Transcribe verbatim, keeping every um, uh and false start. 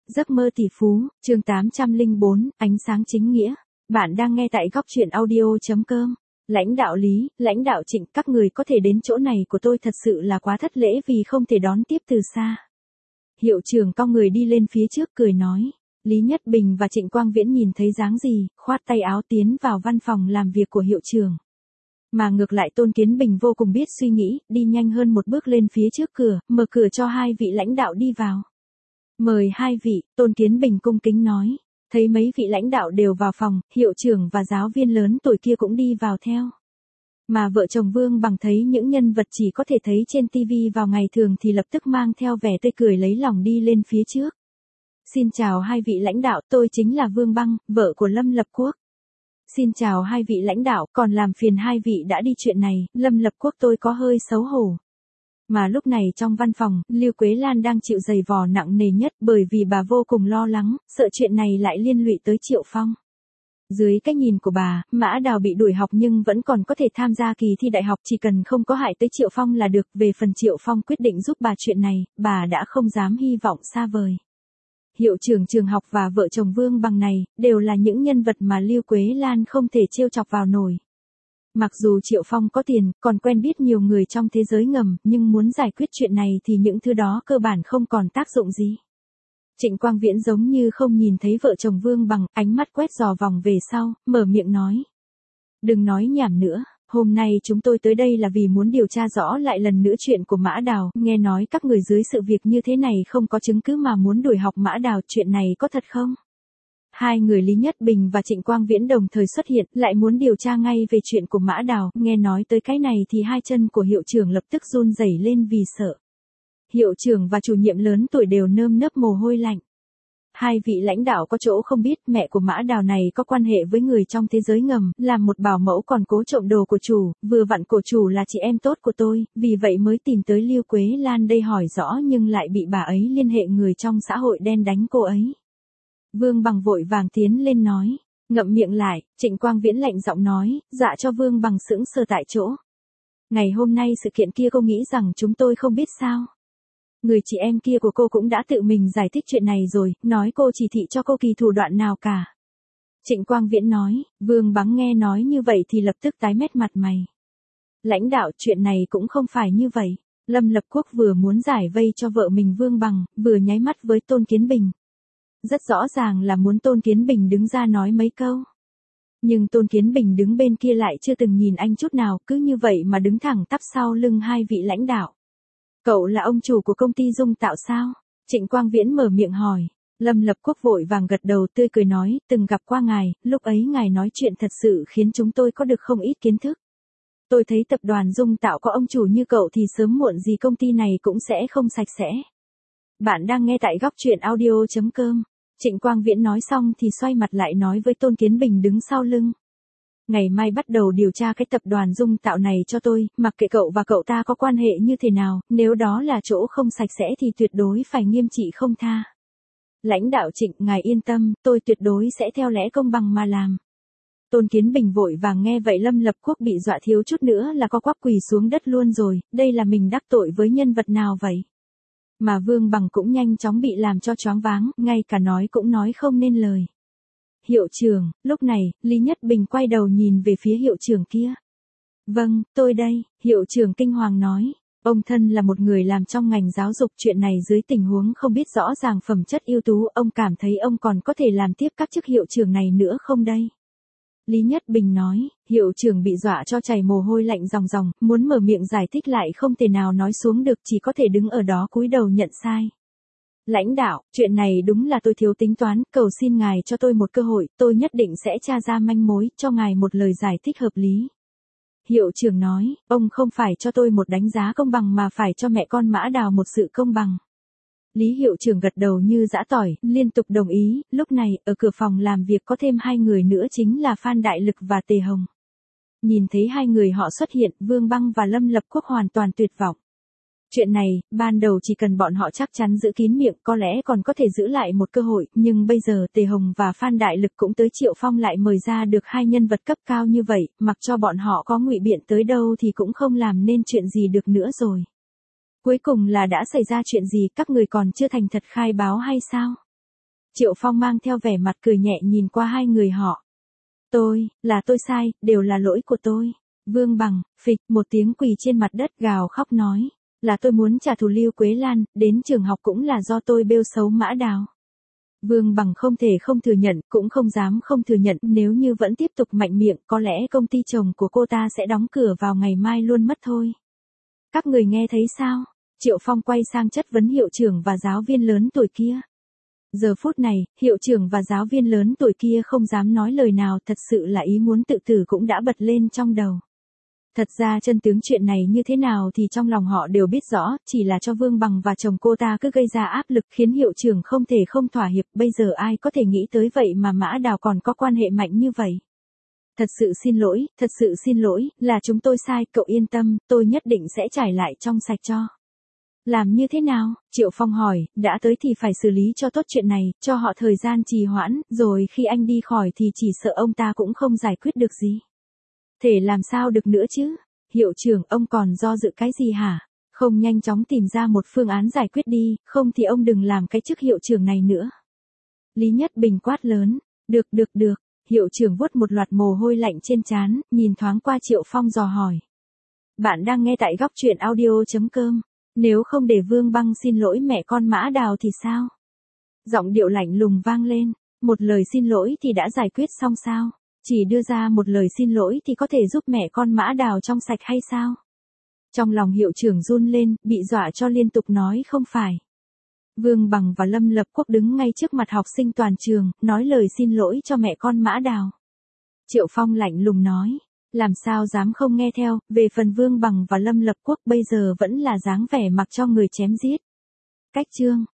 Giấc mơ tỷ phú, chương tám trăm lẻ bốn, ánh sáng chính nghĩa. Bạn đang nghe tại góc truyện audio chấm com. Lãnh đạo Lý, lãnh đạo Trịnh, các người có thể đến chỗ này của tôi thật sự là quá thất lễ vì không thể đón tiếp từ xa. Hiệu trưởng cong người đi lên phía trước cười nói. Lý Nhất Bình và Trịnh Quang Viễn nhìn thấy dáng gì, khoát tay áo tiến vào văn phòng làm việc của hiệu trưởng. Mà ngược lại Tôn Kiến Bình vô cùng biết suy nghĩ, đi nhanh hơn một bước lên phía trước cửa, mở cửa cho hai vị lãnh đạo đi vào. Mời hai vị, Tôn Kiến Bình cung kính nói. Thấy mấy vị lãnh đạo đều vào phòng, hiệu trưởng và giáo viên lớn tuổi kia cũng đi vào theo. Mà vợ chồng Vương Bằng thấy những nhân vật chỉ có thể thấy trên tivi vào ngày thường thì lập tức mang theo vẻ tươi cười lấy lòng đi lên phía trước. Xin chào hai vị lãnh đạo, tôi chính là Vương Băng, vợ của Lâm Lập Quốc. Xin chào hai vị lãnh đạo, còn làm phiền hai vị đã đi chuyện này, Lâm Lập Quốc tôi có hơi xấu hổ. Mà lúc này trong văn phòng, Lưu Quế Lan đang chịu giày vò nặng nề nhất bởi vì bà vô cùng lo lắng, sợ chuyện này lại liên lụy tới Triệu Phong. Dưới cái nhìn của bà, Mã Đào bị đuổi học nhưng vẫn còn có thể tham gia kỳ thi đại học, chỉ cần không có hại tới Triệu Phong là được. Về phần Triệu Phong quyết định giúp bà chuyện này, bà đã không dám hy vọng xa vời. Hiệu trưởng trường học và vợ chồng Vương Bằng này, đều là những nhân vật mà Lưu Quế Lan không thể trêu chọc vào nổi. Mặc dù Triệu Phong có tiền, còn quen biết nhiều người trong thế giới ngầm, nhưng muốn giải quyết chuyện này thì những thứ đó cơ bản không còn tác dụng gì. Trịnh Quang Viễn giống như không nhìn thấy vợ chồng Vương Bằng, ánh mắt quét dò vòng về sau, mở miệng nói. Đừng nói nhảm nữa, hôm nay chúng tôi tới đây là vì muốn điều tra rõ lại lần nữa chuyện của Mã Đào, nghe nói các người dưới sự việc như thế này không có chứng cứ mà muốn đuổi học Mã Đào, chuyện này có thật không? Hai người Lý Nhất Bình và Trịnh Quang Viễn đồng thời xuất hiện, lại muốn điều tra ngay về chuyện của Mã Đào, nghe nói tới cái này thì hai chân của hiệu trưởng lập tức run rẩy lên vì sợ. Hiệu trưởng và chủ nhiệm lớn tuổi đều nơm nớp mồ hôi lạnh. Hai vị lãnh đạo có chỗ không biết, mẹ của Mã Đào này có quan hệ với người trong thế giới ngầm, làm một bảo mẫu còn cố trộm đồ của chủ, vừa vặn của chủ là chị em tốt của tôi, vì vậy mới tìm tới Lưu Quế Lan đây hỏi rõ nhưng lại bị bà ấy liên hệ người trong xã hội đen đánh cô ấy. Vương Bằng vội vàng tiến lên nói, ngậm miệng lại, Trịnh Quang Viễn lạnh giọng nói, dạ cho Vương Bằng sững sờ tại chỗ. Ngày hôm nay sự kiện kia cô nghĩ rằng chúng tôi không biết sao? Người chị em kia của cô cũng đã tự mình giải thích chuyện này rồi, nói cô chỉ thị cho cô kỳ thủ đoạn nào cả. Trịnh Quang Viễn nói, Vương Bằng nghe nói như vậy thì lập tức tái mét mặt mày. Lãnh đạo, chuyện này cũng không phải như vậy. Lâm Lập Quốc vừa muốn giải vây cho vợ mình Vương Bằng, vừa nháy mắt với Tôn Kiến Bình. Rất rõ ràng là muốn Tôn Kiến Bình đứng ra nói mấy câu. Nhưng Tôn Kiến Bình đứng bên kia lại chưa từng nhìn anh chút nào, cứ như vậy mà đứng thẳng tắp sau lưng hai vị lãnh đạo. Cậu là ông chủ của công ty Dung Tạo sao? Trịnh Quang Viễn mở miệng hỏi. Lâm Lập Quốc vội vàng gật đầu tươi cười nói, từng gặp qua ngài, lúc ấy ngài nói chuyện thật sự khiến chúng tôi có được không ít kiến thức. Tôi thấy tập đoàn Dung Tạo có ông chủ như cậu thì sớm muộn gì công ty này cũng sẽ không sạch sẽ. Bạn đang nghe tại góc truyện audio chấm com. Trịnh Quang Viễn nói xong thì xoay mặt lại nói với Tôn Kiến Bình đứng sau lưng. Ngày mai bắt đầu điều tra cái tập đoàn Dung Tạo này cho tôi, mặc kệ cậu và cậu ta có quan hệ như thế nào, nếu đó là chỗ không sạch sẽ thì tuyệt đối phải nghiêm trị không tha. Lãnh đạo Trịnh, ngài yên tâm, tôi tuyệt đối sẽ theo lẽ công bằng mà làm. Tôn Kiến Bình vội vàng nghe vậy Lâm Lập Quốc bị dọa thiếu chút nữa là co quắp quỳ xuống đất luôn rồi, đây là mình đắc tội với nhân vật nào vậy? Mà Vương Bằng cũng nhanh chóng bị làm cho choáng váng, ngay cả nói cũng nói không nên lời. Hiệu trưởng, lúc này, Lý Nhất Bình quay đầu nhìn về phía hiệu trưởng kia. Vâng, tôi đây, hiệu trưởng kinh hoàng nói. Ông thân là một người làm trong ngành giáo dục, chuyện này dưới tình huống không biết rõ ràng phẩm chất ưu tú, ông cảm thấy ông còn có thể làm tiếp các chức hiệu trưởng này nữa không đây? Lý Nhất Bình nói, hiệu trưởng bị dọa cho chảy mồ hôi lạnh ròng ròng, muốn mở miệng giải thích lại không thể nào nói xuống được, chỉ có thể đứng ở đó cúi đầu nhận sai. Lãnh đạo, chuyện này đúng là tôi thiếu tính toán, cầu xin ngài cho tôi một cơ hội, tôi nhất định sẽ tra ra manh mối, cho ngài một lời giải thích hợp lý. Hiệu trưởng nói, ông không phải cho tôi một đánh giá công bằng mà phải cho mẹ con Mã Đào một sự công bằng. Lý hiệu trưởng gật đầu như giã tỏi, liên tục đồng ý, lúc này, ở cửa phòng làm việc có thêm hai người nữa chính là Phan Đại Lực và Tề Hồng. Nhìn thấy hai người họ xuất hiện, Vương Băng và Lâm Lập Quốc hoàn toàn tuyệt vọng. Chuyện này, ban đầu chỉ cần bọn họ chắc chắn giữ kín miệng có lẽ còn có thể giữ lại một cơ hội, nhưng bây giờ Tề Hồng và Phan Đại Lực cũng tới Triệu Phong lại mời ra được hai nhân vật cấp cao như vậy, mặc cho bọn họ có ngụy biện tới đâu thì cũng không làm nên chuyện gì được nữa rồi. Cuối cùng là đã xảy ra chuyện gì, các người còn chưa thành thật khai báo hay sao? Triệu Phong mang theo vẻ mặt cười nhẹ nhìn qua hai người họ. Tôi, là tôi sai, đều là lỗi của tôi. Vương Bằng, phịch, một tiếng quỳ trên mặt đất gào khóc nói. Là tôi muốn trả thù Lưu Quế Lan, đến trường học cũng là do tôi bêu xấu Mã Đào. Vương Bằng không thể không thừa nhận, cũng không dám không thừa nhận, nếu như vẫn tiếp tục mạnh miệng, có lẽ công ty chồng của cô ta sẽ đóng cửa vào ngày mai luôn mất thôi. Các người nghe thấy sao? Triệu Phong quay sang chất vấn hiệu trưởng và giáo viên lớn tuổi kia. Giờ phút này, hiệu trưởng và giáo viên lớn tuổi kia không dám nói lời nào, thật sự là ý muốn tự tử cũng đã bật lên trong đầu. Thật ra chân tướng chuyện này như thế nào thì trong lòng họ đều biết rõ, chỉ là cho Vương Bằng và chồng cô ta cứ gây ra áp lực khiến hiệu trưởng không thể không thỏa hiệp, bây giờ ai có thể nghĩ tới vậy mà Mã Đào còn có quan hệ mạnh như vậy. Thật sự xin lỗi, thật sự xin lỗi, là chúng tôi sai, cậu yên tâm, tôi nhất định sẽ trải lại trong sạch cho. Làm như thế nào? Triệu Phong hỏi, đã tới thì phải xử lý cho tốt chuyện này, cho họ thời gian trì hoãn, rồi khi anh đi khỏi thì chỉ sợ ông ta cũng không giải quyết được gì. Thể làm sao được nữa chứ? Hiệu trưởng, ông còn do dự cái gì hả? Không nhanh chóng tìm ra một phương án giải quyết đi, không thì ông đừng làm cái chức hiệu trưởng này nữa. Lý Nhất Bình quát lớn, được được được, hiệu trưởng vuốt một loạt mồ hôi lạnh trên trán, nhìn thoáng qua Triệu Phong dò hỏi. Bạn đang nghe tại góc truyện audio.com, nếu không để Vương Băng xin lỗi mẹ con Mã Đào thì sao? Giọng điệu lạnh lùng vang lên, một lời xin lỗi thì đã giải quyết xong sao? Chỉ đưa ra một lời xin lỗi thì có thể giúp mẹ con Mã Đào trong sạch hay sao? Trong lòng hiệu trưởng run lên, bị dọa cho liên tục nói không phải. Vương Bằng và Lâm Lập Quốc đứng ngay trước mặt học sinh toàn trường, nói lời xin lỗi cho mẹ con Mã Đào. Triệu Phong lạnh lùng nói, làm sao dám không nghe theo, về phần Vương Bằng và Lâm Lập Quốc bây giờ vẫn là dáng vẻ mặc cho người chém giết. Cách chương